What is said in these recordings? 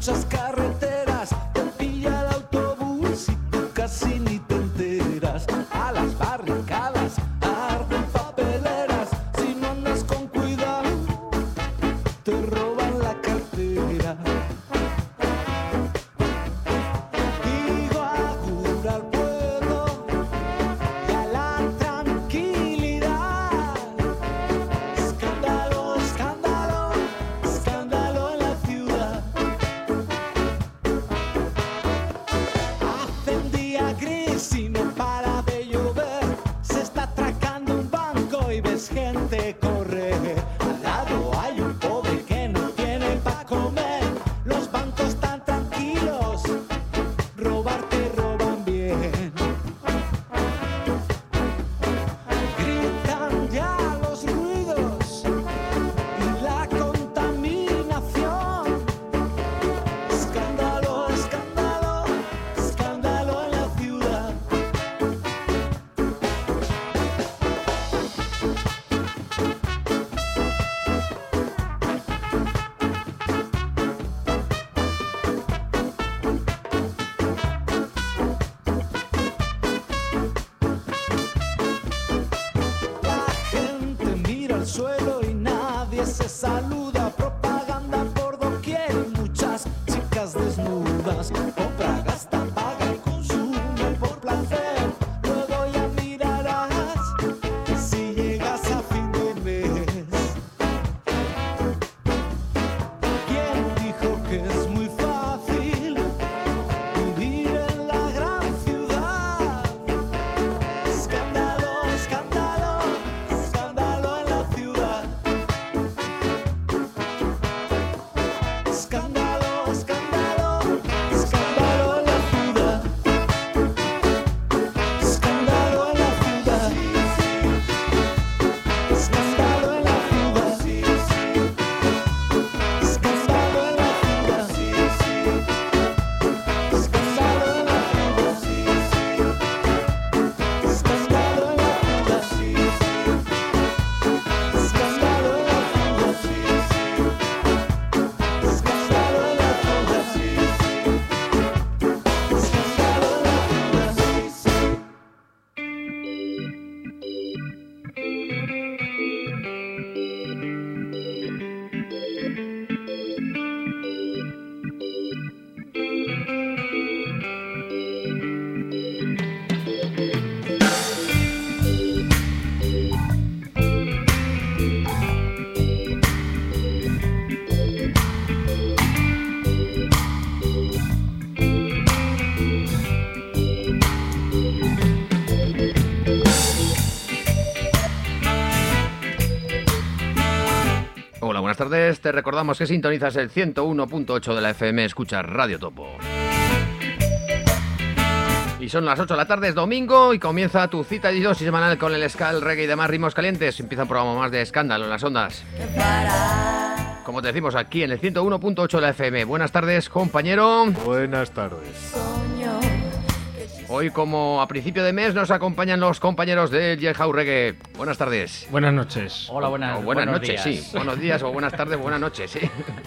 muchas carreteras, te pilla el autobús y tú casi ni te enteras. A las barricadas arden papeleras, si no andas con cuidado te roban la cartera. Digo agur al pueblo y a la tranquilidad. Escándalo, escándalo, escándalo en la ciudad. Hace un día gris y no para de llover. Se está atracando un banco y ves gente correr. Al lado hay un pobre que no tiene pa' comer. Los bancos están tranquilos, robarte roban bien. Gritan ya los ruidos y la contaminación. Escándalo, escándalo, escándalo en la ciudad. La gente mira al suelo y nadie se saluda. Propaganda por doquier y muchas chicas desnudas. Compra, gasta, paga y consume por placer. Luego ya mirarás si llegas a fin de mes. ¿Quién dijo que es muy fácil vivir en la gran ciudad? Escándalo, escándalo, escándalo en la ciudad. Escándalo, escándalo, escándalo en la ciudad. Escándalo en la ciudad. Escándalo en la ciudad. Escándalo en la ciudad. Escándalo en la ciudad. Escándalo en la ciudad. Escándalo en la Hola, buenas tardes. Te recordamos que sintonizas el 101.8 de la FM, escuchas Radio Topo. Y son las 8 de la tarde, es domingo y comienza tu cita de dosis semanal con el ska, el reggae y demás ritmos calientes. Empieza un programa más de escándalo en las ondas. Como te decimos aquí en el 101.8 de la FM. Buenas tardes, compañero. Buenas tardes. Hoy, como a principio de mes, nos acompañan los compañeros del Jailhouse Reggae. Buenas tardes. Buenas noches. Hola, buenas, O buenas buenos noches, días. sí. Buenos días o buenas tardes, buenas noches, sí.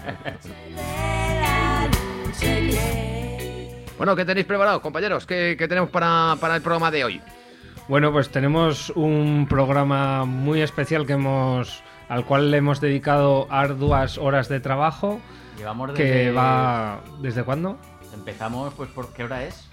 Bueno, ¿qué tenéis preparado, compañeros? ¿Qué tenemos para el programa de hoy? Bueno, pues tenemos un programa muy especial al cual le hemos dedicado arduas horas de trabajo. Llevamos Que va... ¿Desde cuándo? Empezamos, pues, ¿por qué hora es?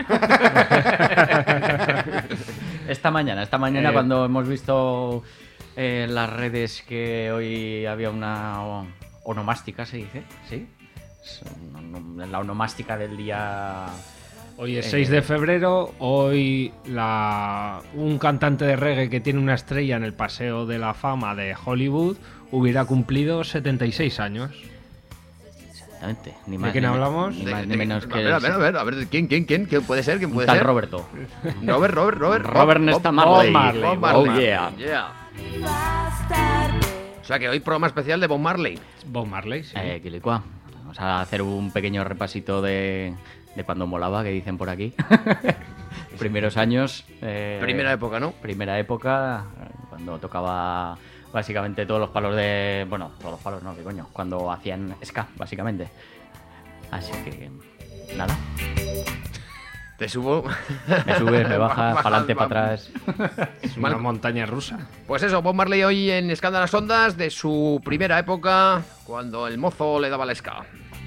Esta mañana cuando hemos visto en las redes que hoy había una onomástica, ¿se dice? ¿Sí? La onomástica del día... Hoy es 6 de febrero, hoy un cantante de reggae que tiene una estrella en el Paseo de la Fama de Hollywood hubiera cumplido 76 años. Exactamente. Ni ¿De más, quién ni hablamos? Ni más ni menos que... A ver, ¿quién? ¿Quién puede ser? ¿Quién Un puede tal ser? Roberto. Robert Nesta Bob Marley. Oh, yeah. O sea que hoy programa especial de Bob Marley. Bob Marley, sí. Quilicua. Vamos a hacer un pequeño repasito de cuando molaba, que dicen por aquí. Primeros años. Primera época, ¿no? Primera época, cuando tocaba básicamente todos los palos de... Bueno, todos los palos no, qué coño. Cuando hacían ska, básicamente. Así que, nada. Te subo. Me subes, me bajas, para adelante, para atrás. Es una montaña rusa. Pues eso, Bob Marley hoy en Escándalo a las Ondas, de su primera época, cuando el mozo le daba la ska.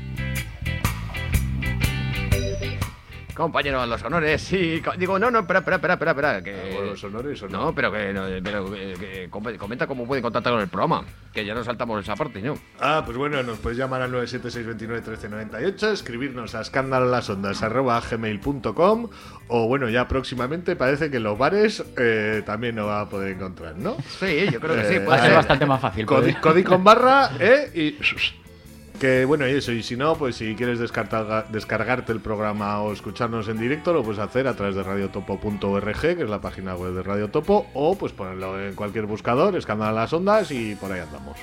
Compañero, a los honores, sí. Digo, no, espera. Que... ¿Los honores o no? No, pero que comenta cómo pueden contactar con el programa. Que ya nos saltamos esa parte, ¿no? Pues bueno, nos puedes llamar al 976291398, escribirnos a escandalolasondas@gmail.com, o bueno, ya próximamente parece que en los bares también nos va a poder encontrar, ¿no? Sí, yo creo que sí. Va a ser bastante más fácil. Código con barra, y... Que bueno, y eso, y si no, pues si quieres descargarte el programa o escucharnos en directo, lo puedes hacer a través de radiotopo.org, que es la página web de Radio Topo, o pues ponerlo en cualquier buscador, Escándalo a las Ondas, y por ahí andamos.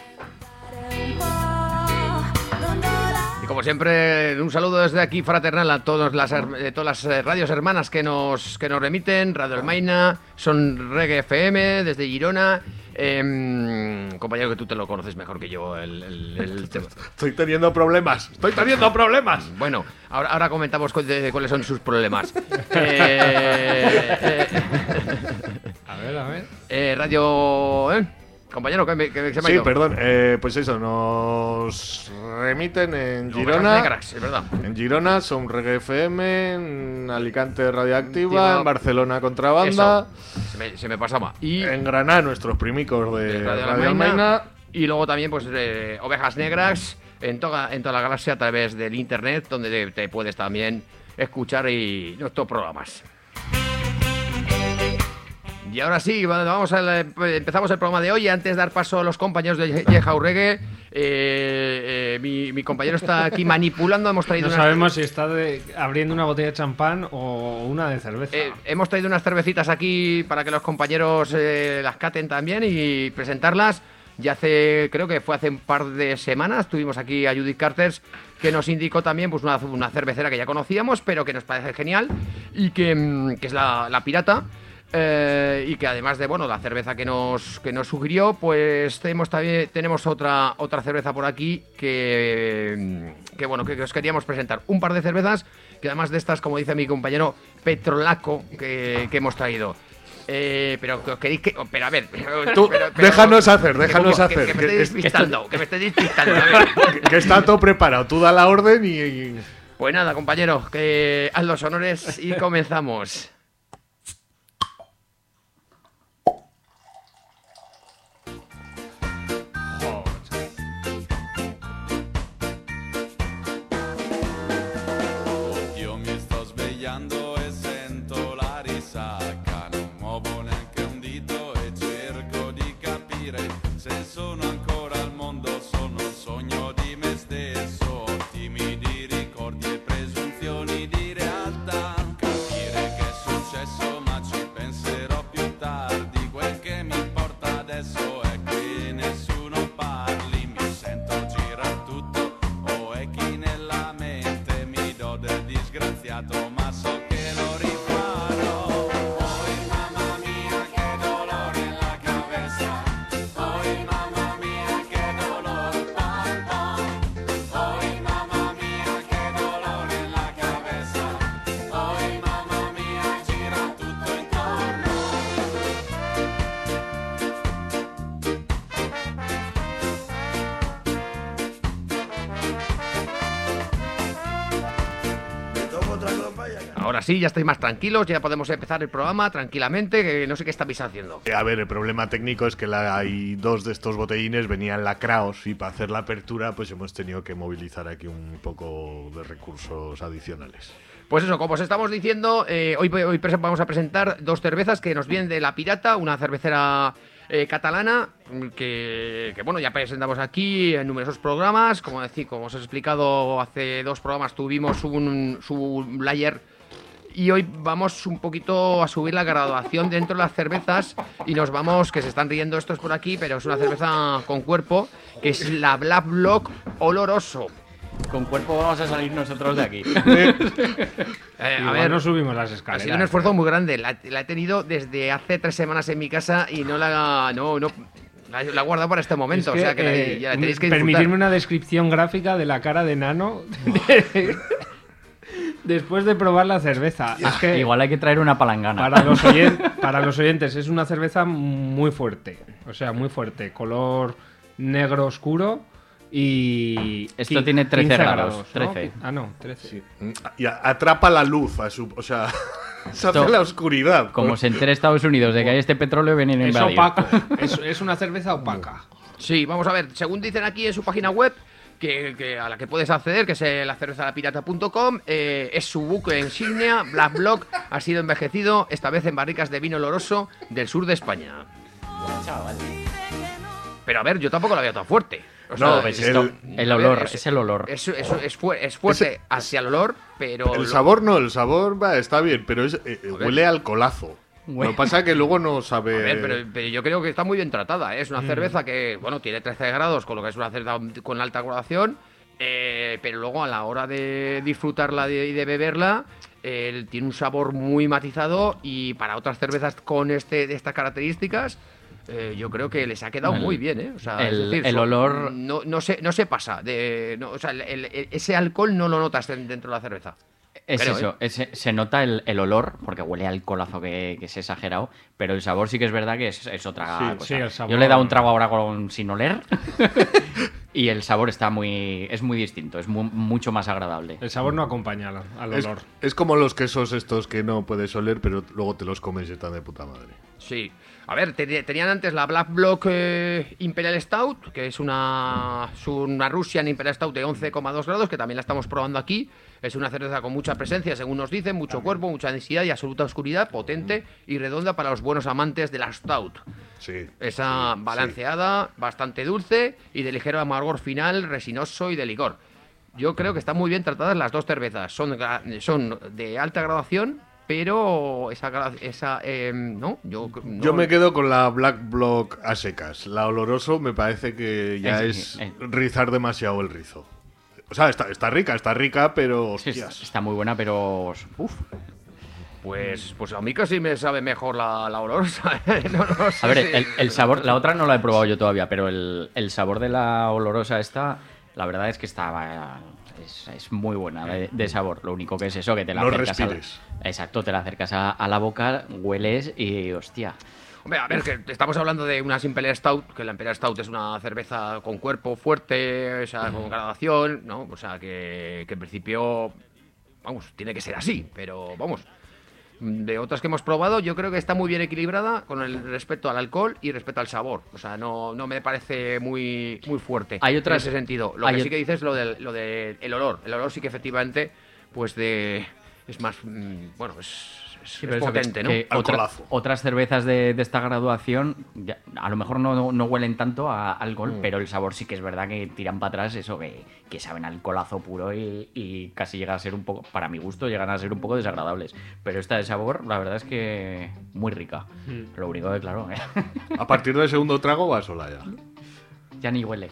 Y como siempre, un saludo desde aquí fraternal a todas las radios hermanas que nos remiten, Radio Almaina, Son Reggae FM, desde Girona. Compañero, que tú te lo conoces mejor que yo, el tema. Estoy teniendo problemas. Bueno, ahora comentamos cuáles son sus problemas. A ver. Radio... Compañero, que se me ha Sí, ido. perdón, pues eso, nos remiten en Ovejas Girona. Negras, es verdad. En Girona son Reggae FM, en Alicante Radioactiva, en Barcelona Contrabanda, Eso, se me pasaba. Y en Granada nuestros primicos de Radio Radio Almaina. Almaina. Y luego también, pues, Ovejas Negras en toda la galaxia a través del internet, donde te puedes también escuchar nuestros programas. Y ahora sí, empezamos el programa de hoy. Antes de dar paso a los compañeros de Yehau Reggae, mi compañero está aquí manipulando. Hemos traído No sabemos si está abriendo una botella de champán o una de cerveza. Hemos traído unas cervecitas aquí para que los compañeros las caten también y presentarlas. Ya creo que fue hace un par de semanas, tuvimos aquí a Judith Carters, que nos indicó también pues una cervecera que ya conocíamos, pero que nos parece genial, y que es la Pirata. Y que además de la cerveza que nos sugirió, pues tenemos otra cerveza por aquí que os queríamos presentar. Un par de cervezas que además de estas, como dice mi compañero, Petrolaco, que hemos traído. Pero que os queréis pero a ver, Tú, déjanos hacer. Que me estáis despistando, a ver. Que está todo preparado, tú da la orden y... Pues nada, compañero, que haz los honores y comenzamos. Ahora sí, ya estáis más tranquilos, ya podemos empezar el programa tranquilamente, que no sé qué estáis haciendo. A ver, el problema técnico es que hay dos de estos botellines venían lacraos y para hacer la apertura pues hemos tenido que movilizar aquí un poco de recursos adicionales. Pues eso, como os estamos diciendo, hoy vamos a presentar dos cervezas que nos vienen de La Pirata, una cervecera catalana que ya presentamos aquí en numerosos programas. Como os he explicado, hace 2 programas tuvimos su layer. Y hoy vamos un poquito a subir la graduación dentro de las cervezas y nos vamos, que se están riendo estos por aquí, pero es una cerveza con cuerpo, que es la Black Block Oloroso. Con cuerpo vamos a salir nosotros de aquí. A ver, no subimos las escaleras. Ha sido un esfuerzo muy grande. La he tenido desde hace 3 semanas en mi casa y no La he guardado para este momento, Es que, o sea que ya la tenéis que disfrutar. permitirme una descripción gráfica de la cara de Nano después de probar la cerveza. Es que Igual hay que traer una palangana. para los oyentes es una cerveza muy fuerte, o sea, muy fuerte, color negro oscuro y... Esto tiene 13 15 grados, ¿no? 13. Ah, no, 13. Sí. Y atrapa la luz, o sea, se hace la oscuridad. Como se entere Estados Unidos de que hay este petróleo, vienen a Es invadir. opaco, es una cerveza opaca. Sí, vamos a ver, según dicen aquí en su página web, que a la que puedes acceder, que es la cervezalapirata.com, es su buque insignia. Black Block ha sido envejecido, esta vez en barricas de vino oloroso del sur de España. Pero a ver, yo tampoco la veo tan fuerte. O sea, No, Pues el- esto, el olor, es- es el olor. es fuerte hacia el olor, pero... El sabor no, el sabor está bien, pero huele a alcoholazo. Huele- Lo que pasa es que luego no sabe... A ver, pero yo creo que está muy bien tratada, ¿eh? Es una cerveza que, bueno, tiene 13 grados, con lo que es una cerveza con alta graduación, pero luego a la hora de disfrutarla y de beberla, tiene un sabor muy matizado y para otras cervezas con de estas características, yo creo que les ha quedado muy bien, ¿eh? O sea, el olor- no se pasa, o sea, ese alcohol no lo notas dentro de la cerveza. Es Creo, eso, se nota el olor, porque huele a alcoholazo que es exagerado, pero el sabor sí que es verdad que es otra Sí, cosa. sí, el sabor- Yo le he dado un trago ahora sin oler y el sabor es muy distinto, es mucho más agradable. El sabor no acompaña al Es, olor. es como los quesos estos que no puedes oler, pero luego te los comes y están de puta madre. Sí. A ver, tenían antes la Black Block Imperial Stout, que es una Russian Imperial Stout de 11,2 grados, que también la estamos probando aquí. Es una cerveza con mucha presencia, según nos dicen, mucho cuerpo, mucha densidad y absoluta oscuridad, potente y redonda para los buenos amantes de la Stout. Sí. Esa sí, balanceada, bastante dulce y de ligero amargor final, resinoso y de licor. Yo creo que están muy bien tratadas las dos cervezas. Son de alta graduación, pero no, Yo no. me quedo con la Black Block a secas. La oloroso me parece que ya es rizar demasiado el rizo. O sea, está rica, pero Sí, hostias. está muy buena, pero... Uf. Pues a mí casi me sabe mejor la olorosa. No sé A ver, si- el sabor, la otra no la he probado yo todavía, pero el sabor de la olorosa esta, la verdad es que es muy buena de sabor. Lo único que es eso, que te la No acercas respires. Exacto, te la acercas a la boca, hueles y hostia. Hombre, a ver, que estamos hablando de una Imperial Stout, que la Imperial Stout es una cerveza con cuerpo fuerte, o sea, con gradación, ¿no? O sea, que en principio, vamos, tiene que ser así, pero vamos. De otras que hemos probado, yo creo que está muy bien equilibrada con el respecto al alcohol y respecto al sabor. O sea, no me parece muy fuerte Hay otras- en ese sentido. Lo hay que ot- sí que dices es lo del el olor. El olor sí que efectivamente, pues es más, bueno, es Sí, pero eso potente, ¿no? que Alcoholazo. otras cervezas de esta graduación a lo mejor no huelen tanto a alcohol, pero el sabor sí que es verdad que tiran para atrás eso, que saben a alcoholazo puro y casi llega a ser un poco, para mi gusto, llegan a ser un poco desagradables. Pero esta de sabor, la verdad es que muy rica. Lo único que, claro, A partir del segundo trago va sola ya. ya ni huele.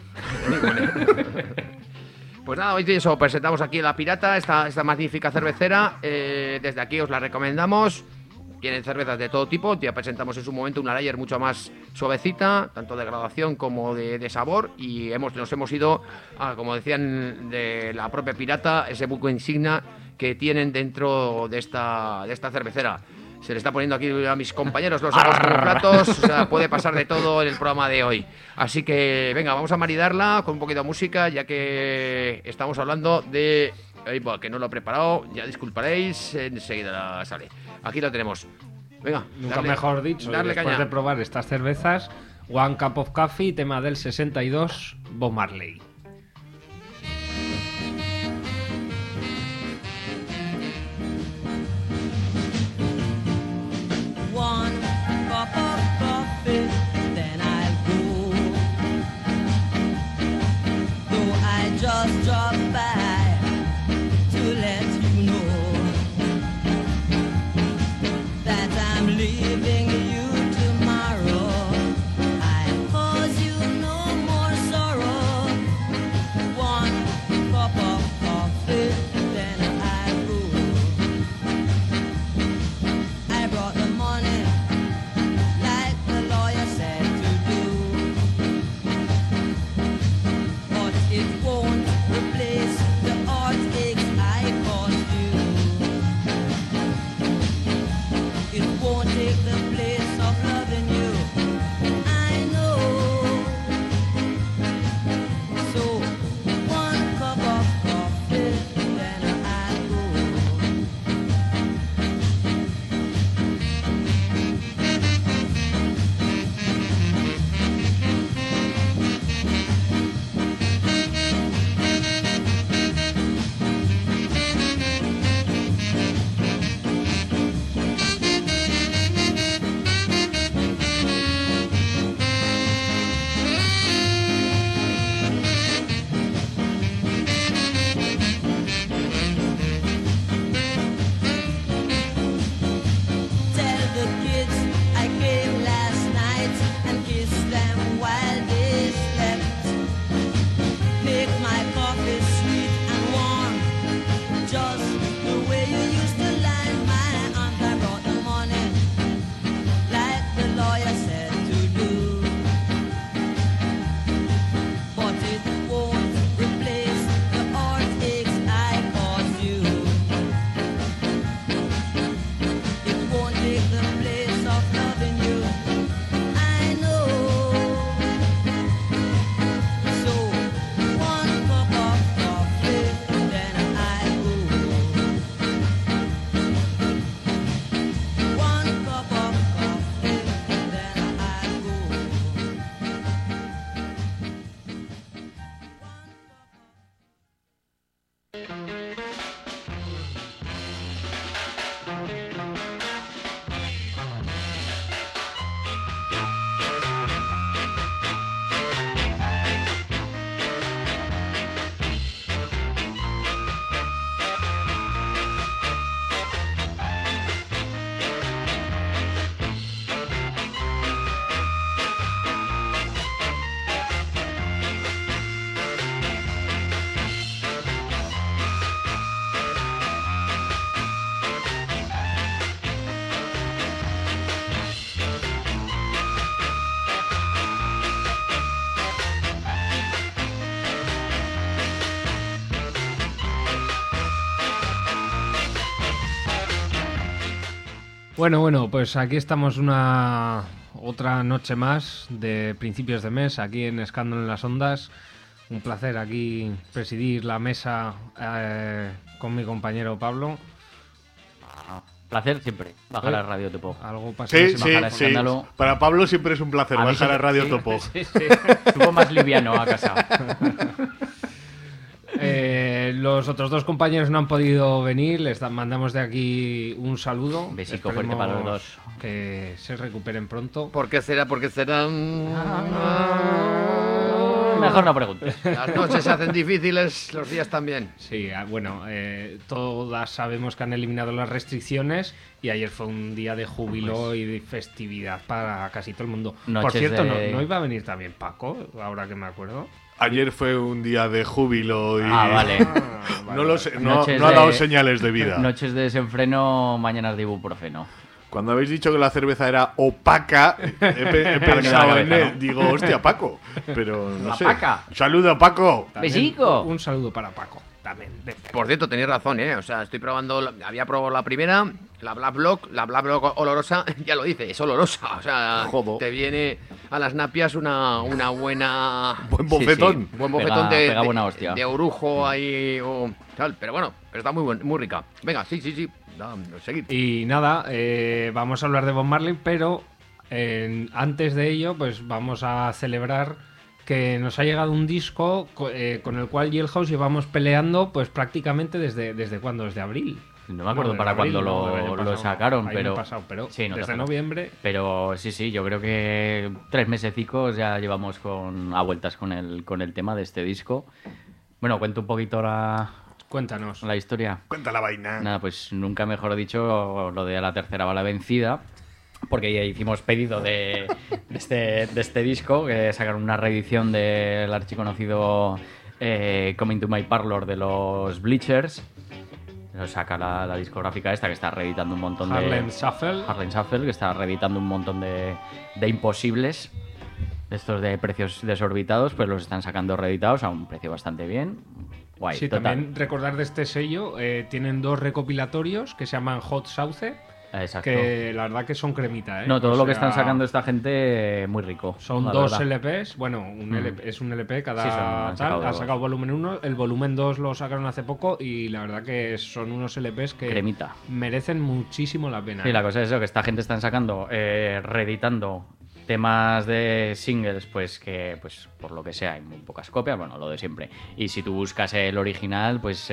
Pues nada, hoy eso, presentamos aquí La Pirata, esta magnífica cervecera. Desde aquí os la recomendamos. Tienen cervezas de todo tipo. Ya presentamos en su momento una lager mucho más suavecita, tanto de graduación como de sabor. Y nos hemos ido, como decían, de la propia Pirata, ese buque insignia que tienen dentro de esta cervecera. Se le está poniendo aquí a mis compañeros los ojos como platos, o sea, puede pasar de todo en el programa de hoy. Así que, venga, vamos a maridarla con un poquito de música, ya que estamos hablando de... que no lo he preparado, ya disculparéis, enseguida sale. Aquí lo tenemos. Venga, Nunca mejor dicho, y darle después caña. de probar estas cervezas, One Cup of Coffee, tema del 62, Bob Marley. One cup of coffee, then I'll go. Though I just drop by to let you know that I'm leaving you tomorrow. I cause you no more sorrow. Bueno, pues aquí estamos otra noche más de principios de mes, aquí en Escándalo en las Ondas. Un placer aquí presidir la mesa con mi compañero Pablo. Placer siempre, bajar a Radio Topo. Algo pasa. Sí. Escándalo. Para Pablo siempre es un placer A mí bajar a siempre- Radio sí, Topo. Sí. Estuvo más liviano a casa. Los otros dos compañeros no han podido venir, mandamos de aquí un saludo. Un besico fuerte para los dos. Que se recuperen pronto. ¿Por qué será? ¿Por qué será? Mejor no preguntes. Las noches se hacen difíciles, los días también. Sí, bueno, todas sabemos que han eliminado las restricciones y ayer fue un día de júbilo y de festividad para casi todo el mundo. Por Noches cierto, de- ¿no iba a venir también Paco? Ahora que me acuerdo. Ayer fue un día de júbilo y Vale. no lo sé, no Noches ha dado de- señales de vida. Noches de desenfreno, mañanas de ibuprofeno. Cuando habéis dicho que la cerveza era opaca, he pensado cabeza, en él. ¿no? Digo, hostia, Paco. Pero no La sé. paca. Saludo, Paco. También ¡Besico! Un saludo para Paco. También. Por cierto, tenéis razón, ¿eh? O sea, estoy probando, había probado la primera, la Black Block olorosa, ya lo dice, es olorosa. O sea, Jodo. te viene a las napias una buena... Buen Sí, bofetón. sí. Buen bofetón Pega buena hostia. de orujo ahí o tal, pero bueno, está muy rica. Venga, sí, seguid. Y nada, vamos a hablar de Bob Marley, pero antes de ello, pues vamos a celebrar que nos ha llegado un disco con el cual Jailhouse llevamos peleando pues prácticamente desde ¿cuándo? Desde abril. No me acuerdo desde para abril, cuándo no, del año lo pasado. sacaron, Año pero... pasado, pero Sí, no te desde jodas. noviembre. Pero sí, yo creo que 3 mesecicos ya llevamos a vueltas con el tema de este disco. Bueno, cuento un poquito Cuéntanos. la historia. Cuenta la vaina. Nada, pues nunca mejor dicho lo de la tercera bala vencida, porque ya hicimos pedido de este disco, que sacaron una reedición del archiconocido Coming to My Parlor de los Bleachers. Lo saca la discográfica esta, que está reeditando un montón Harlem de... Shuffle. Harlem Shuffle, que está reeditando un montón de imposibles. De estos de precios desorbitados, pues los están sacando reeditados a un precio bastante bien. Guay, Sí, total. también recordar de este sello, tienen 2 recopilatorios que se llaman Hot Sauce, Exacto. que la verdad que son cremita, ¿eh? No, todo O lo que sea, están sacando esta gente, muy rico. Son la 2 verdad. LPs, bueno, es un LP cada Sí, han sacado tal, ha dos. sacado volumen 1, el volumen 2 lo sacaron hace poco y la verdad que son unos LPs que Cremita. merecen muchísimo la pena. Sí, la cosa es eso, que esta gente están sacando, reeditando temas de singles, pues que pues por lo que sea hay muy pocas copias, bueno, lo de siempre. Y si tú buscas el original, pues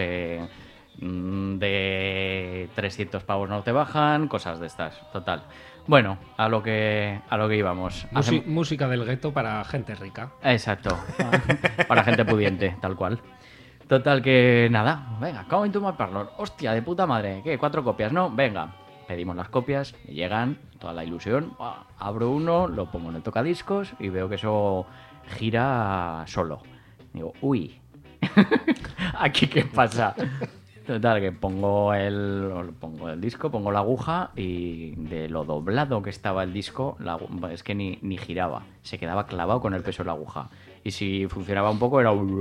de 300 pavos no te bajan, cosas de estas, total. Bueno, a lo que íbamos. Música del gueto para gente rica. Exacto. Para gente pudiente, tal cual. Total que nada, venga, Coming to My Parlor. Hostia, de puta madre. ¿Qué? 4 copias, ¿no? Venga. Pedimos las copias, me llegan, toda la ilusión. ¡Buah! Abro uno, lo pongo en el tocadiscos y veo que eso gira solo. Digo, uy. ¿Aquí qué pasa? Total, que pongo el disco, pongo la aguja y de lo doblado que estaba el disco, es que ni giraba, se quedaba clavado con el peso de la aguja. Y si funcionaba un poco era... O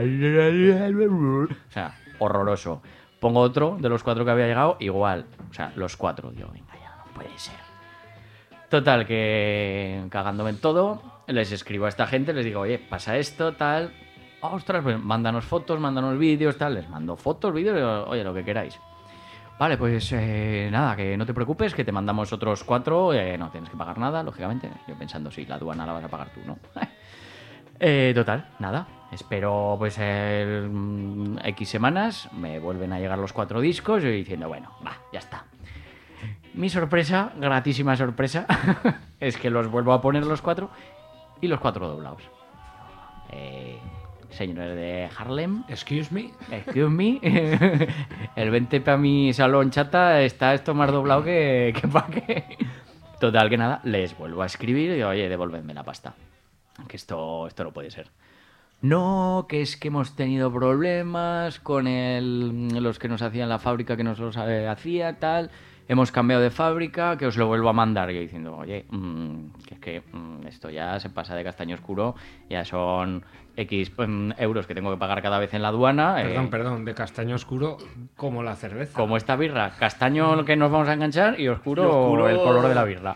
sea, horroroso. Pongo otro de los 4 que había llegado, igual. O sea, los 4. Digo, venga ya, no puede ser. Total, que cagándome en todo, les escribo a esta gente, les digo, oye, pasa esto, tal... Ostras, pues mándanos fotos, mándanos vídeos, tal. Les mando fotos, vídeos, oye, lo que queráis. Vale, pues nada, que no te preocupes, que te mandamos otros 4. No tienes que pagar nada, lógicamente. Yo pensando, sí, la aduana la vas a pagar tú, ¿no? Total, nada. Espero pues X semanas, me vuelven a llegar los 4 discos y diciendo, bueno, va, ya está. Mi sorpresa, gratísima sorpresa, es que los vuelvo a poner los 4 y los 4 doblados. Señores de Harlem, Excuse me. excuse me, el 20 para mi salón chata está esto más doblado que pa' qué. Total, que nada, les vuelvo a escribir y digo, oye, devolvedme la pasta. Que esto no puede ser. no, que es que hemos tenido problemas con los que nos hacían la fábrica que nos los hacía, tal. Hemos cambiado de fábrica, que os lo vuelvo a mandar. Yo diciendo, oye, que es que esto ya se pasa de castaño oscuro, ya son X euros que tengo que pagar cada vez en la aduana. Perdón, de castaño oscuro como la cerveza. Como esta birra, castaño que nos vamos a enganchar y oscuro el color de la birra.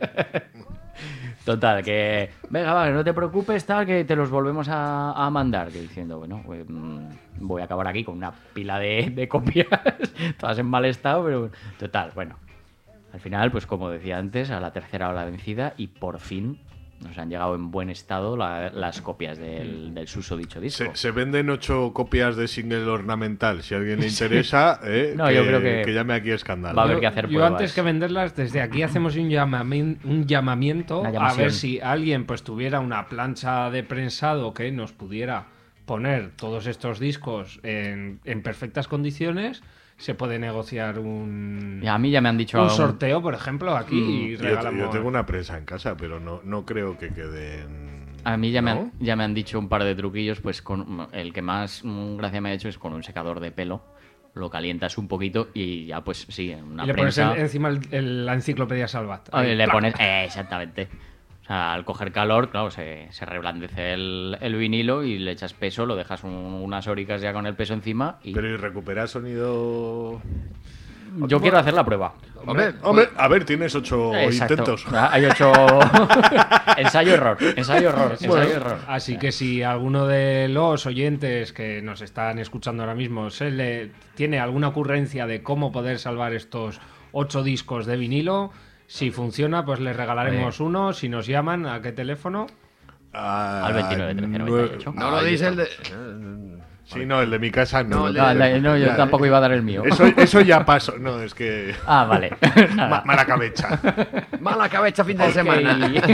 Total, que venga, va, no te preocupes, tal, que te los volvemos a mandar. Yo diciendo, bueno, pues, voy a acabar aquí con una pila de copias, todas en mal estado, pero total, bueno. Al final, pues como decía antes, a la tercera ola vencida y por fin nos han llegado en buen estado las copias del susodicho disco. Se venden 8 copias de single ornamental. Si a alguien le interesa, No, yo creo que llame aquí a Escándalo. va a haber que hacer Yo pruebas. antes que venderlas, desde aquí hacemos un llamamiento Una a llamación. ver si alguien pues tuviera una plancha de prensado que nos pudiera poner todos estos discos en perfectas condiciones. Se puede negociar un A mí ya me han dicho... sorteo, por ejemplo, aquí y regalamos. Yo tengo una prensa en casa, pero no creo que queden... A mí ya, ¿no? ya me han dicho un par de truquillos, pues con el que más gracia me ha hecho es con un secador de pelo. Lo calientas un poquito y ya pues sí, en una Y le pones prensa... encima la enciclopedia Salvat. Le pones... exactamente. O sea, al coger calor, claro, se reblandece el vinilo y le echas peso, lo dejas unas hóricas ya con el peso encima y... Pero ¿y recupera sonido? Yo quiero hacer la prueba. Hombre, A ver, tienes 8 Exacto. intentos. Hay 8... ensayo-error. Así que si alguno de los oyentes que nos están escuchando ahora mismo tiene alguna ocurrencia de cómo poder salvar estos 8 discos de vinilo, si funciona, pues les regalaremos uno. Si nos llaman, ¿a qué teléfono? Al 29-13-98. no lo dice el de... Sí, no, el de mi casa no. No, yo tampoco iba a dar el mío. Eso ya pasó. No, es que... Ah, vale. Mala cabeza. Mala cabeza fin de semana.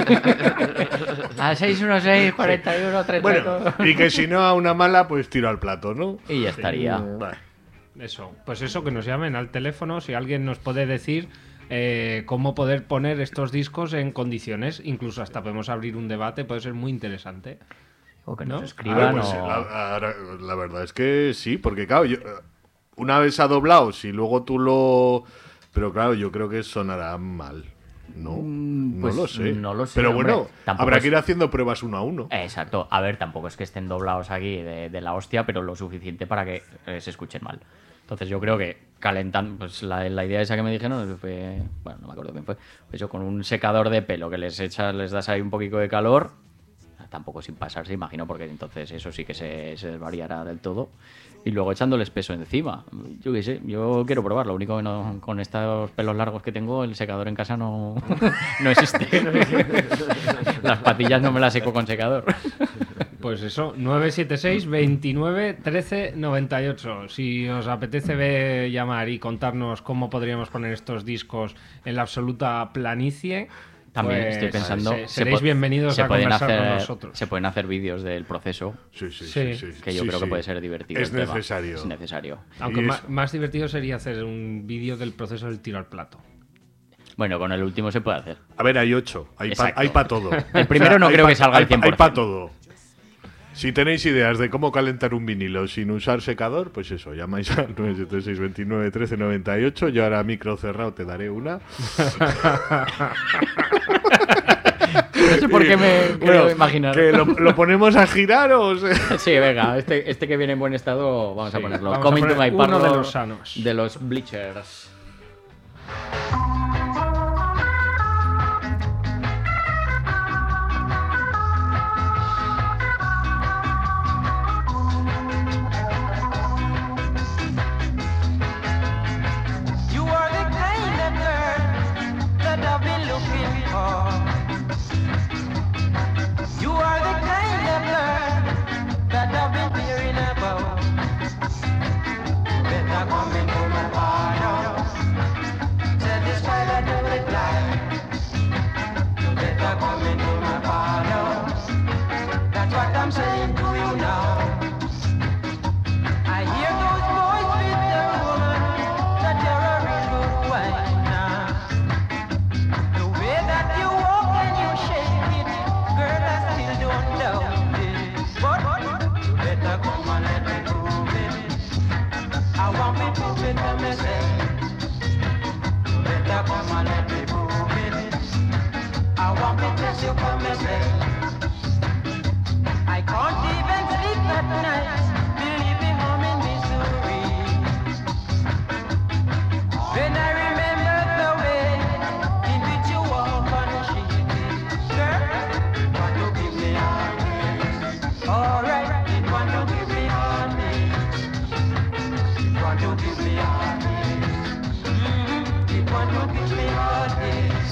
A 616, 41, 30. Bueno, y que si no a una mala, pues tiro al plato, ¿no? Y ya estaría. Eso, pues eso, que nos llamen al teléfono. Si alguien nos puede decir cómo poder poner estos discos en condiciones, incluso hasta podemos abrir un debate, puede ser muy interesante. O que ¿no? nos escriban Pues, o... la verdad es que sí, porque claro, una vez ha doblado, si luego tú lo... Pero claro, yo creo que sonará mal, ¿no? Pues no lo sé. no lo sé, Pero hombre. bueno, Tampoco habrá es- que ir haciendo pruebas uno a uno. Exacto. A ver, tampoco es que estén doblados aquí de la hostia, pero lo suficiente para que se escuchen mal. Entonces yo creo que calentan, pues la idea esa que me dijeron fue, bueno, no me acuerdo quién fue, pues yo con un secador de pelo que les das ahí un poquito de calor, tampoco sin pasarse, imagino, porque entonces eso sí que se desvariará del todo, y luego echándoles peso encima. Yo qué sé, yo quiero probar, lo único que no, con estos pelos largos que tengo, el secador en casa no existe. Las patillas no me las seco con secador. Pues eso, 976 29 13 98. Si os apetece llamar y contarnos cómo podríamos poner estos discos en la absoluta planicie, También pues, estoy pensando... seréis bienvenidos a conversar con nosotros. Se pueden hacer vídeos del proceso, Sí. que yo Sí, creo que sí. puede ser divertido. Es el tema. necesario. Es necesario. Aunque Y es- más divertido sería hacer un vídeo del proceso del tiro al plato. Bueno, con el último se puede hacer. A ver, hay 8. Hay Exacto. para todo. El primero no hay creo que salga al 100%. Hay para todo. Si tenéis ideas de cómo calentar un vinilo sin usar secador, pues eso, llamáis al 976 29 13 98. Yo ahora micro cerrado te daré una. No sé por qué me quiero imaginar. ¿Que lo ponemos a girar o sea? Sí, venga, este que viene en buen estado, vamos a ponerlo. vamos a Coming to poner my uno parlor de los sanos. de los Bleachers. You are the kind of girl that I've been looking for. You are the kind of girl that I've been hearing about. You better come into my parlor want to give me heartaches.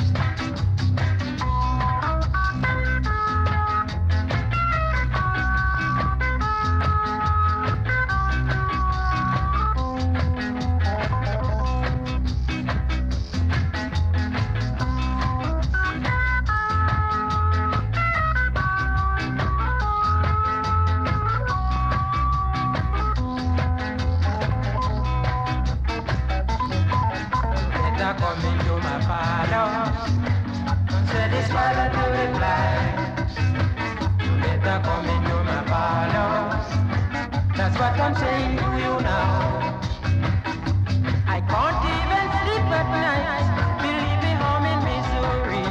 Coming to my father, said his father to reply. You better come into my father. That's what I'm saying to you now. I can't even sleep at night. Believe me, home in Missouri.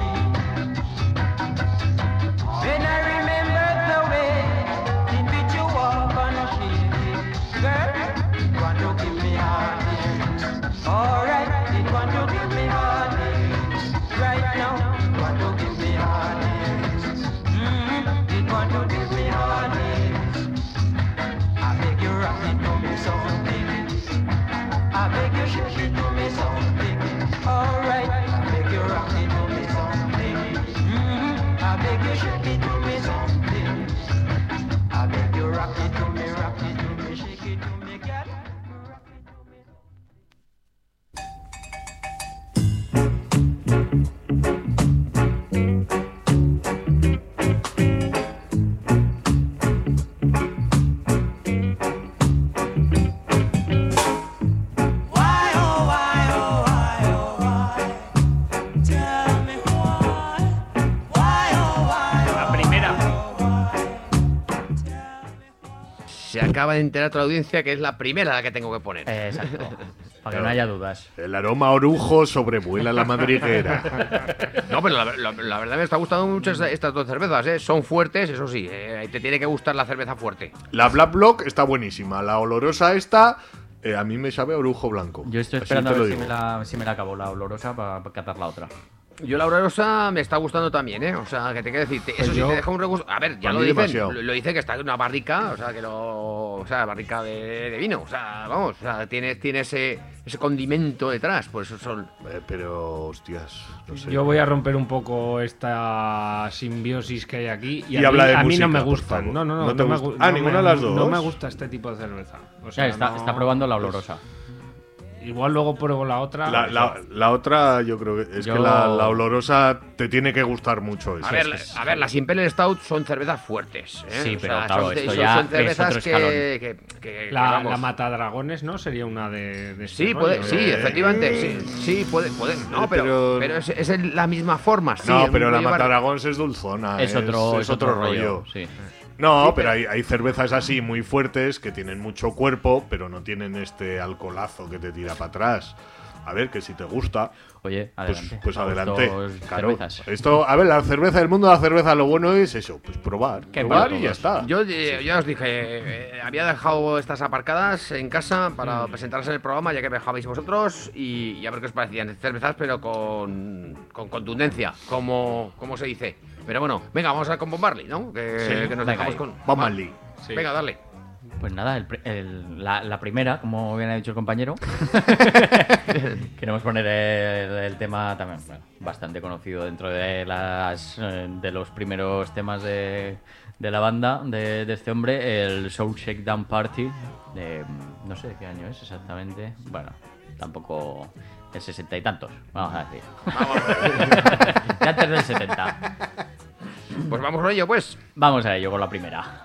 When I remember the way in which you walk on a ship, girl, you want to give me heartaches. Alright. Want to give me heartaches right now? Want to give me heartaches? Did want to give me heartaches? I beg you rock it to me something. I beg you shake it to me something. Alright, I beg you rock it to me something. I beg you shake it to me something. I beg you rock it to me, shake it to me, girl. Se acaba de enterar toda la audiencia que es la primera la que tengo que poner. Exacto. Para que no haya dudas. El aroma orujo sobrevuela la madriguera. No, pero la verdad me está gustando mucho estas dos cervezas, ¿eh? Son fuertes, eso sí. Te tiene que gustar la cerveza fuerte. La Black Block está buenísima. La olorosa esta, a mí me sabe a orujo blanco. Yo estoy esperando a ver si me la acabo la olorosa para catar la otra. Yo la olorosa me está gustando también, ¿eh? O sea, que te quiero decir, eso sí te deja un regusto. A ver, ya lo dicen, lo dice que está en una barrica, o sea, que barrica de vino, o sea, vamos, o sea, tiene ese condimento detrás, por eso son. Pero, hostias, no sé. Yo voy a romper un poco esta simbiosis que hay aquí y habla de a mí música, no me por gustan. favor. No ¿No te gusta? Ninguna de las dos. No me gusta este tipo de cerveza. O sea, está probando la olorosa. Igual luego pruebo la otra. La otra, yo creo que que la olorosa te tiene que gustar mucho. A ver, las Imperial Stout son cervezas fuertes, ¿eh? Sí, o pero sea, claro, esto ya son cervezas es otro escalón. La Matadragones, ¿no? Sería una de sí, puede, sí, efectivamente, sí, puede. No, pero es la misma forma, sí. No, pero la Matadragones es dulzona. Es otro rollo. Sí. No, sí, pero hay cervezas así muy fuertes que tienen mucho cuerpo, pero no tienen este alcoholazo que te tira para atrás. A ver, que si te gusta, oye, adelante. pues adelante. Claro. Cervezas. Esto, a ver, la cerveza, el mundo de la cerveza, lo bueno es eso, pues probar y ya está. Yo ya os dije, había dejado estas aparcadas en casa para presentarlas en el programa, ya que me dejabais vosotros, y a ver qué os parecían. Cervezas, pero con contundencia, como se dice. Pero bueno, venga, vamos a con Bob Marley, ¿no? Que nos dejamos con Bob Marley. Sí. Venga, dale. Pues nada, la primera, como bien ha dicho el compañero, queremos poner el tema también bastante conocido dentro de los primeros temas de la banda de este hombre, el Soul Shakedown Party, no sé de qué año es exactamente, bueno, tampoco el 60 y tantos, vamos a decir. Ya antes del 70. Pues vamos con ello, pues. Vamos a ello con la primera.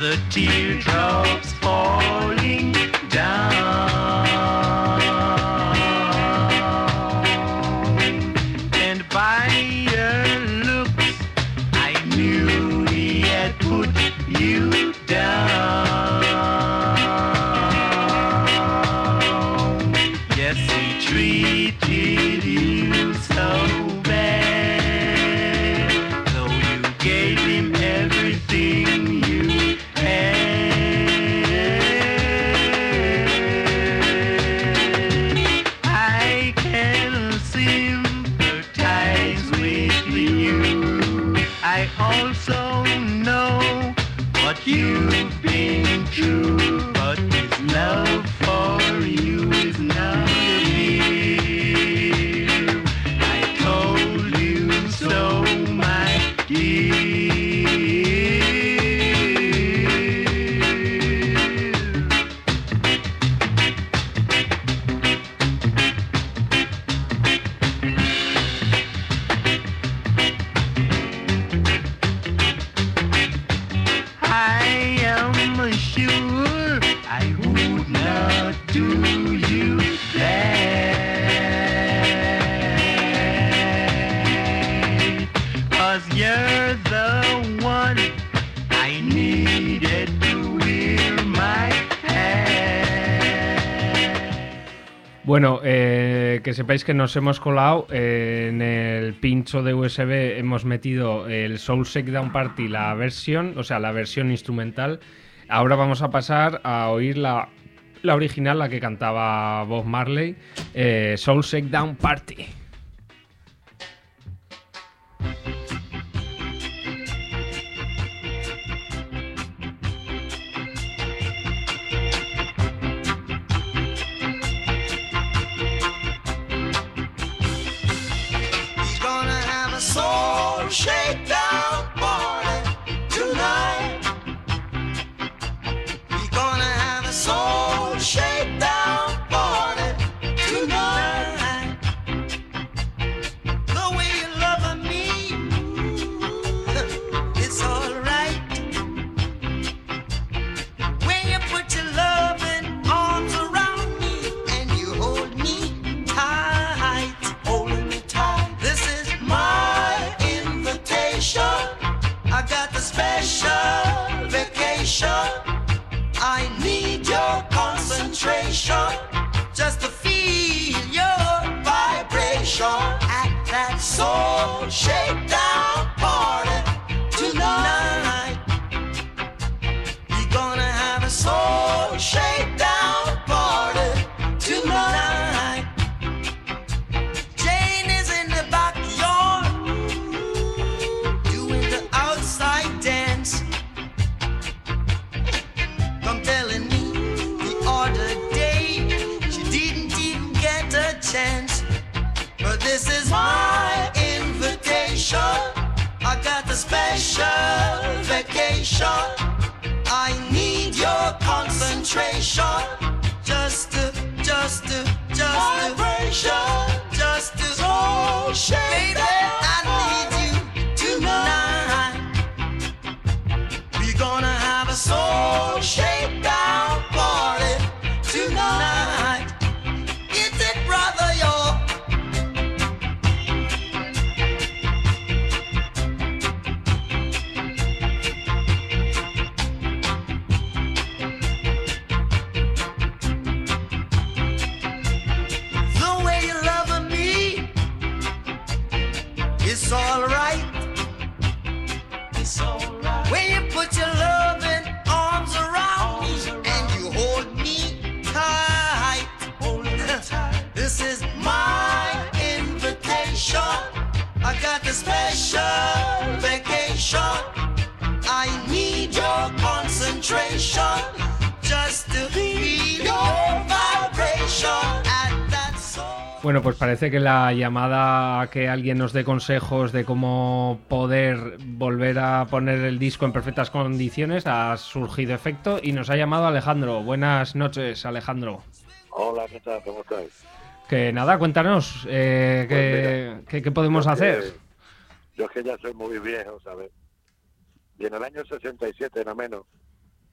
the teardrops falling down. And by your looks, I knew he had put you down. Yes, he treated you so bad, though you gave him everything you had. I can sympathize with you. I also know what you've been through, but his love for you is not real. I told you so, my dear. I am sure I would not do you bad, 'cause you're the one I needed to wear my hat. Bueno, que sepáis que nos hemos colado en el pincho de USB, hemos metido el Soul Shakedown Party, la versión, o sea, la versión instrumental. Ahora vamos a pasar a oír la original, la que cantaba Bob Marley, Soul Shakedown Party. He's gonna have a soul shakedown party tonight. He's gonna have a soul shakedown party tonight. The way you love me, it's alright. When you put your loving arms around me and you hold me tight, holding me tight. This is my invitation. I got the special vacation. I need your concentration just to feel your vibration at that soul shakedown party tonight. We're gonna have a soul shakedown party tonight. Jane is in the backyard doing the outside dance. Come telling me the other day she didn't even get a chance. But this is my invitation. I got the special vacation. I need your concentration. Just to vibration. Just to soul shake. Baby, I need you tonight. We're gonna have a soul shakedown party tonight. Is it, brother, yo? The way you love me, it's alright. It's alright. When you put your loving arms around me and you hold me tight. This is my invitation. I got the special vacation. I need your concentration just to feel your vibration at that soul. Bueno, pues parece que la llamada a que alguien nos dé consejos de cómo poder volver a poner el disco en perfectas condiciones ha surgido efecto y nos ha llamado Alejandro. Buenas noches, Alejandro. Hola, ¿qué tal? ¿Cómo estáis? Que nada, cuéntanos, ¿qué podemos hacer? Yo es que ya soy muy viejo, ¿sabes? Y en el año 67 era menos.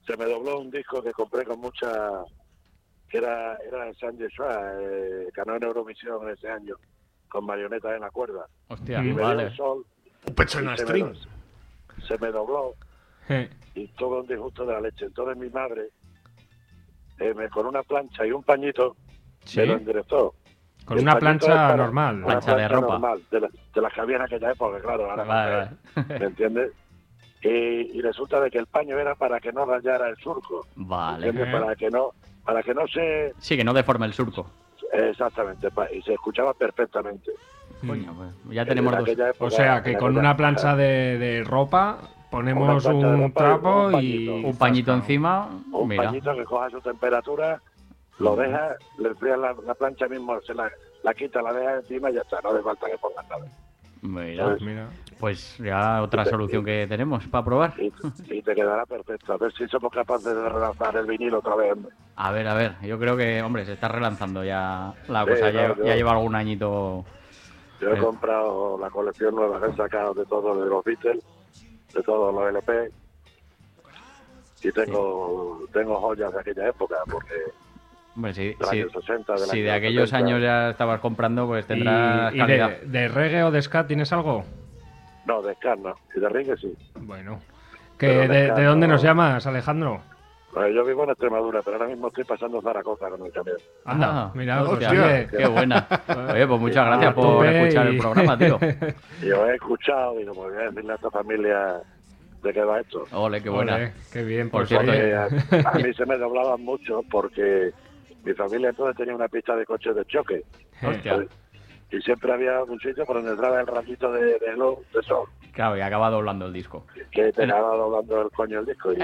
se me dobló un disco que compré con mucha... que era San Joshua, ganó en Eurovisión ese año, con Marionetas en la cuerda. Hostia, y me dio vale. el sol, Un pecho en y la se string. se me dobló, Eh, y todo un disgusto de la leche. Entonces mi madre, con una plancha y un pañito, Sí. me lo enderezó. Con El una pañito es plancha para- normal. Una Plancha de ropa. normal, de las que había en aquella época, claro. Ahora Vale, no sé, ¿me entiendes? Y resulta de que el paño era para que no rayara el surco. Vale. ¿Entiendes? Para que no se... Sí, que no deforme el surco. Exactamente, y se escuchaba perfectamente. Coño, pues ya tenemos En dos. aquella época- O sea, que en con aquella- una plancha de ropa ponemos Una plancha de un ropa y trapo un y... pañito. Un pañito zasca. encima, Un mira. pañito que coja su temperatura, lo deja, le enfría la plancha mismo, se la quita, la deja encima y ya está, no hace falta que ponga nada. Mira, Mira. pues ya otra solución que tenemos para probar. Y te quedará perfecto. A ver si somos capaces de relanzar el vinilo otra vez. hombre. A ver, yo creo que, hombre, se está relanzando ya la Sí, cosa, claro, ya lleva algún añito. Yo he comprado la colección nueva que he sacado de todos de los Beatles, de todos los LP, y tengo joyas de aquella época, porque Hombre, de los años 60, si de años aquellos 70. años ya estabas comprando, pues tendrás ¿Y calidad. de reggae o de ska tienes algo? No, de ska no, y de reggae sí. Bueno. Pero Que de ska ¿De dónde no. nos llamas, Alejandro? Yo vivo en Extremadura, pero ahora mismo estoy pasando Zaragoza con el camión. Anda, mira, pues hostia, oye. qué buena. Oye, pues muchas gracias A por tope escuchar y- el programa, tío. Y os he escuchado y no voy a decirle a esta familia de qué va esto. Ole, qué buena. Ole, qué bien, Por pues cierto, oye. A mí se me doblaban mucho porque mi familia entonces tenía una pista de coches de choque. Hostia. Y siempre había un sitio por donde entraba el ratito de sol, Claro, y acaba doblando el disco. que te estaba doblando el coño el disco.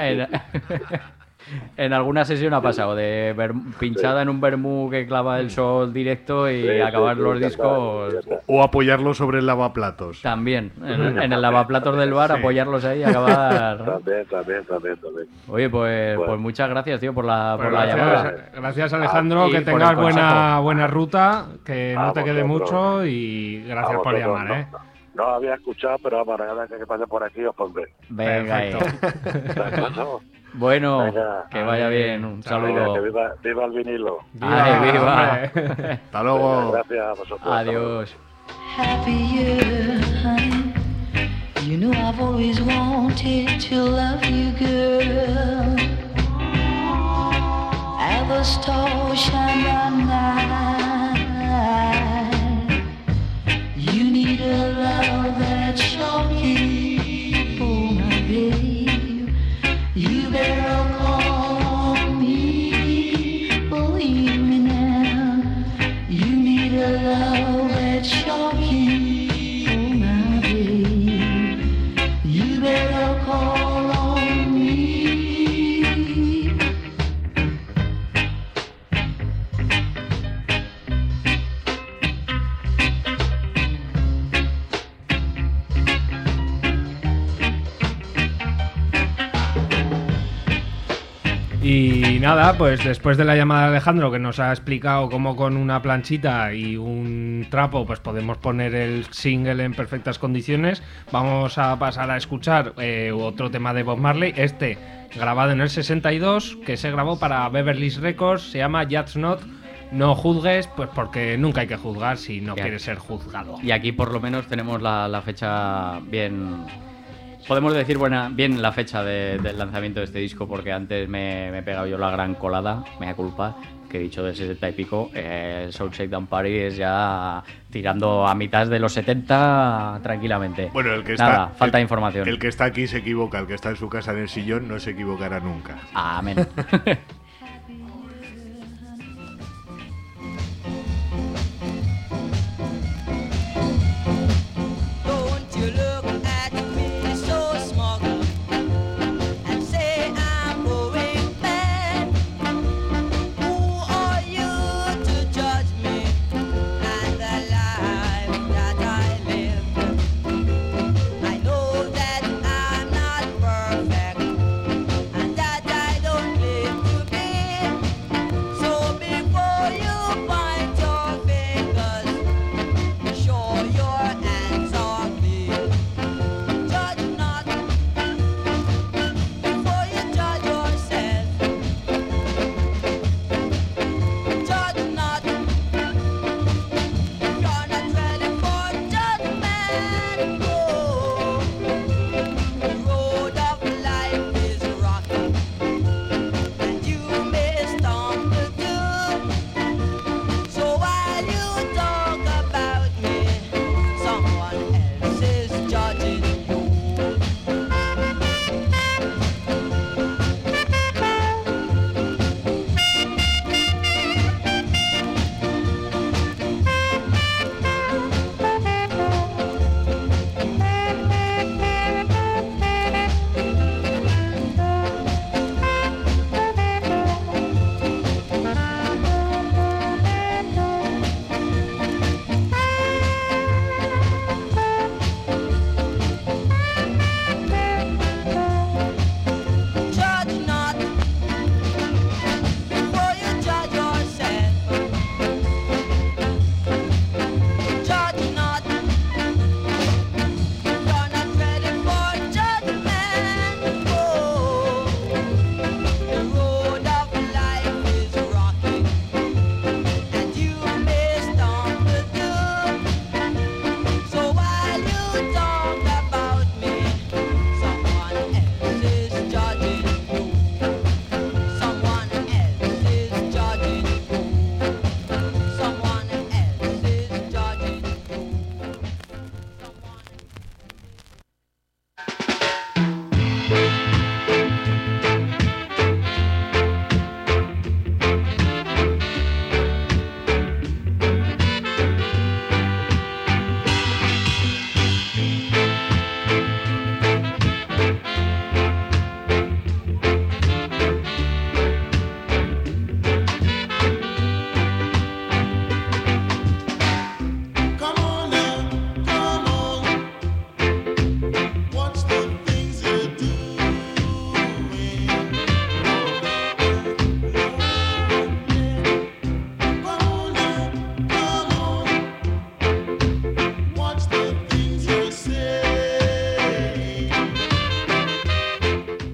En alguna sesión ha pasado de pinchada en un vermú que clava el sol directo y Sí, acabar sí, los ya discos está, ya está. O apoyarlo sobre el lavaplatos. también. En el lavaplatos del bar, apoyarlos ahí y acabar. También. Oye, pues Bueno. muchas gracias, tío, por la Pues llamada. gracias, Alejandro, Y que por tengas el consejo. buena ruta, que no A te quede vosotros. mucho y gracias A por vosotros, llamar, ¿eh? No había escuchado, pero vamos, cada vez que pase por aquí os pondré. Venga, Perfecto. ¿De acuerdo? Bueno, Venga. que vaya bien. Un Chao. Venga, saludo. que viva el vinilo. Ay, viva. hombre. Hasta luego. Venga, gracias a vosotros. Adiós. happier, honey. You know I've always wanted to love you, girl. As the stars shine by night, you need a love that's shocking, oh my babe. You better call on me, believe me now. You need a love that's shocking, oh my babe. You better call on me. Y nada, pues después de la llamada de Alejandro, que nos ha explicado cómo con una planchita y un trapo pues podemos poner el single en perfectas condiciones, vamos a pasar a escuchar otro tema de Bob Marley, grabado en el 62, que se grabó para Beverly Hills Records, se llama Judge Not. No juzgues, pues porque nunca hay que juzgar si no Ya. quieres ser juzgado. Y aquí por lo menos tenemos la fecha bien. Podemos decir bien la fecha del lanzamiento de este disco, porque antes me he pegado yo la gran colada, me da culpa, que he dicho del 70 y pico. El Soul Shakedown Party es ya tirando a mitad de los 70 tranquilamente. Bueno, el que Nada, está, falta de información. El que está aquí se equivoca, el que está en su casa en el sillón no se equivocará nunca. Amén. Don't you look at me so smug and say I'm going bad. Who are you to judge me and the life that I live? I know that I'm not perfect and that I don't live to be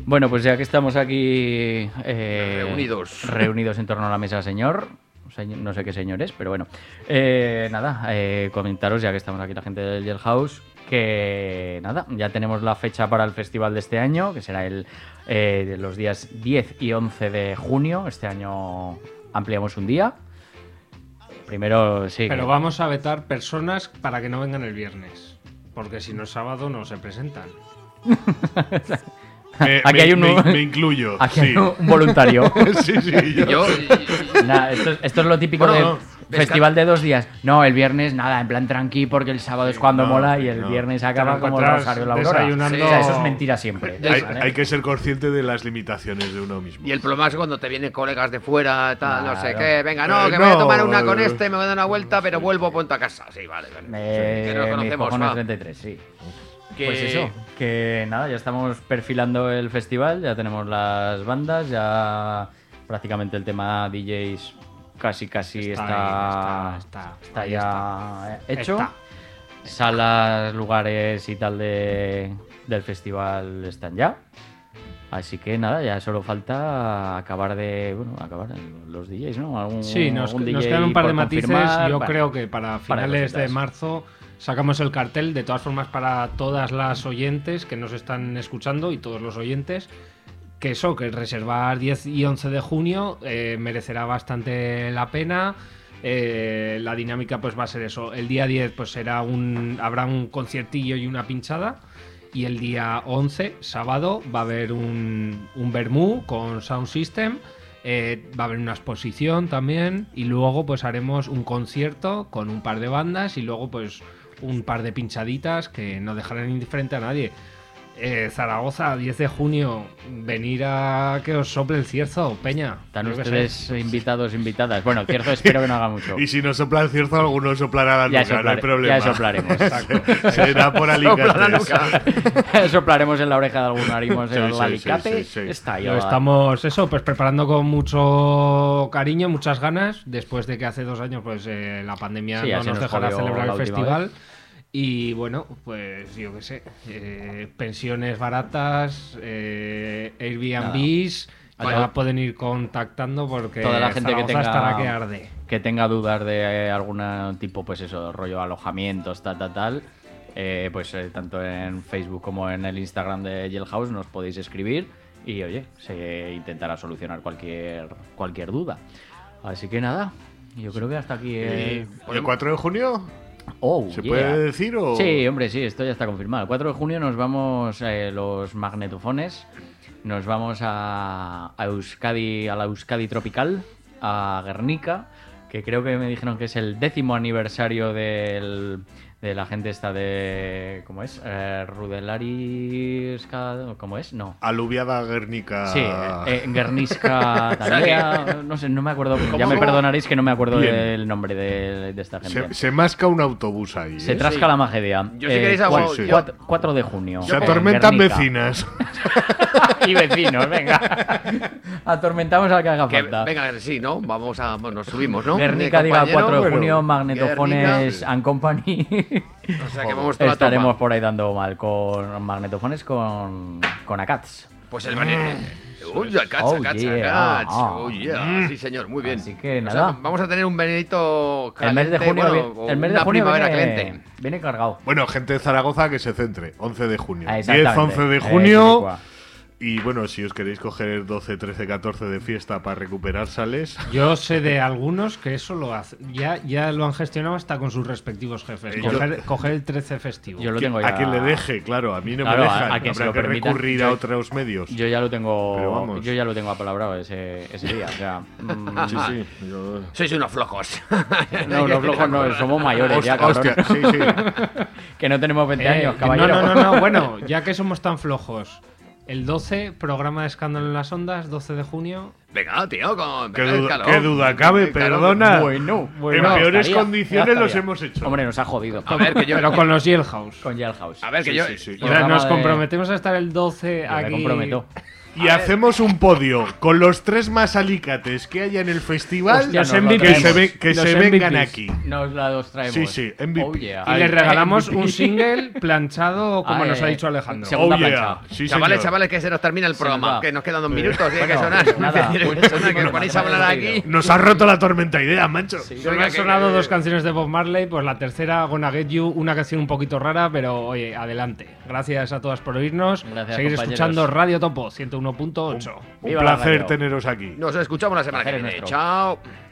Bueno, pues ya que estamos aquí reunidos en torno a la mesa, señor, no sé qué señores, pero bueno, nada, comentaros, ya que estamos aquí la gente del Jailhouse, que nada, ya tenemos la fecha para el festival de este año, que será de los días 10 y 11 de junio. Este año ampliamos un día. Primero, sí. Pero vamos a vetar personas para que no vengan el viernes, porque si no es sábado no se presentan. Aquí hay me incluyo. Aquí sí. hay un voluntario. Sí, yo. Nah, esto es lo típico festival de 2 días. No, el viernes nada, en plan tranqui, porque el sábado es cuando mola y el viernes acaba como el Rosario de la Aurora. Desayunando... O sea, eso es mentira siempre. Hay que ser consciente de las limitaciones de uno mismo. Y el problema es cuando te vienen colegas de fuera, tal, no sé Claro. qué. Venga, no, que me voy a tomar una con este, me voy a dar una vuelta, pero vuelvo pronto a casa. Sí, vale. Que nos Mis conocemos, cojones va. 33, sí. Que- Pues eso, que nada, ya estamos perfilando el festival, ya tenemos las bandas, ya prácticamente el tema DJs casi está ahí ya hecho. Está. Salas, lugares y tal del festival están ya. Así que nada, ya solo falta acabar los DJs, ¿no? Sí, nos DJ quedan un par de por matices. confirmar, Yo bueno, creo que para finales de cositas. marzo sacamos el cartel. De todas formas, para todas las oyentes que nos están escuchando y todos los oyentes, que reservar 10 y 11 de junio merecerá bastante la pena. La dinámica pues va a ser eso. El día 10 pues habrá un conciertillo y una pinchada. Y el día 11, sábado, va a haber un vermú con sound system. Va a haber una exposición también. Y luego pues haremos un concierto con un par de bandas. Y luego pues un par de pinchaditas que no dejarán indiferente a nadie. Zaragoza, 10 de junio, venir a que os sople el cierzo, Peña. Están Yo qué ustedes sé. invitados, invitadas. Bueno, el cierzo espero que no haga mucho. Y si no sopla el cierzo, alguno soplará la nuca, no hay problema. Ya soplaremos. Será por alicates. Soplaremos en la oreja de algún arimos Sí, el sí, alicate. sí. Está Lo ya. estamos pues preparando con mucho cariño, muchas ganas, después de que hace 2 años pues la pandemia Sí, ya no se nos nos dejara jodió celebrar la el última festival. vez. Y bueno, pues yo qué sé, pensiones baratas, Airbnbs, ya pueden ir contactando porque Toda la gente que Zaragoza tenga, estará que arde. que tenga dudas de algún tipo, pues eso, rollo alojamientos, tal, pues tanto en Facebook como en el Instagram de Jailhouse nos podéis escribir y oye, se intentará solucionar cualquier duda. Así que nada, yo creo que hasta aquí. ¿El 4 de junio? Oh, ¿Se yeah. puede decir o...? Sí, hombre, sí, esto ya está confirmado. El 4 de junio nos vamos los magnetofones, nos vamos a Euskadi, a la Euskadi Tropical, a Guernica, que creo que me dijeron que es el 10º aniversario de la gente esta de... ¿Cómo es? Rudelari... ¿Cómo es? No. Aluviada Guernica. Sí, Guernisca Taldea, no sé, no me acuerdo. Ya me perdonaréis que no me acuerdo Bien. del nombre de esta gente. Se masca un autobús ahí. Se trasca la magedia. Yo si queréis hago... 4 de junio. Se atormentan Guernica. vecinas. Y vecinos, venga. Atormentamos al que haga Que, falta. venga, sí, ¿no? Nos subimos, ¿no? Guernica diga Compañero, 4 de bueno, junio, Magnetofones Guernica. and Company. O sea que vamos toda la Estaremos topa. por ahí dando mal con magnetofones con Akats. Pues el Uy, Akats, Oh, Akats, yeah. Akats. Oh, yeah. Sí, señor, muy bien. Así que O sea, nada. vamos a tener un Benedito El mes de caliente, junio, bueno, el mes de una junio primavera viene, caliente. viene cargado. Bueno, gente de Zaragoza que se centre. 11 de junio. 10, Exactamente. 11 de Eso junio. es igual. Y bueno, si os queréis coger 12, 13, 14 de fiesta para recuperar sales. Yo sé de algunos que eso lo hacen. Ya lo han gestionado hasta con sus respectivos jefes. Coger el 13 festivo. Yo lo tengo ya. A quien le deje, claro. A mí no Claro, me dejan. a quien se Habrá lo que permitan. recurrir a otros medios. Yo ya lo Pero tengo. vamos. Yo ya lo tengo apalabrado ese día. O sea, Sí, sí. Yo... Sois unos flojos. no, los flojos no, somos mayores ya, cabrón. Hostia, sí, sí. Que no tenemos 20 años, caballero. No. Bueno, ya que somos tan flojos. El 12, programa de Escándalo en las Ondas, 12 de junio. Venga, tío, con... ¿Qué, venga, duda, calor. qué duda cabe? Perdona. Bueno, en peores estaría, condiciones ya los estaría. hemos hecho. Hombre, nos ha jodido. A ver, que yo... Pero con los Jailhouse. Con Jailhouse. A ver, que Sí, yo... sí, sí. O sea, nos de- comprometemos a estar el 12 Yo me aquí. comprometo. y hacemos un podio con los 3 más alicates que haya en el festival. Hostia, los nos lo MVPs. traemos. que Los se MVPs. vengan aquí. Nos los traemos. Sí, sí, MVP. Oh, yeah. Y les regalamos MVP. un single planchado, como Ay, nos ha dicho Alejandro. segunda Oh, yeah. plancha. Sí, Chavales, señor. chavales, que se nos termina el Se nos programa. va. Que nos quedan 2 minutos. Tiene que Bueno, sonar. pues nada. Tiene que sonar, que os ponéis a hablar aquí. Nos ha roto la tormenta idea, macho. Solo han sonado 2 canciones de Bob Marley, pues la tercera, Gonna Get You, una canción un poquito rara, pero oye, adelante. Gracias a todas por oírnos. Gracias, Seguir compañeros. escuchando Radio Topo 101.8. Un Viva la placer radio. teneros aquí. Nos escuchamos la semana que Placer es viene. nuestro. Chao.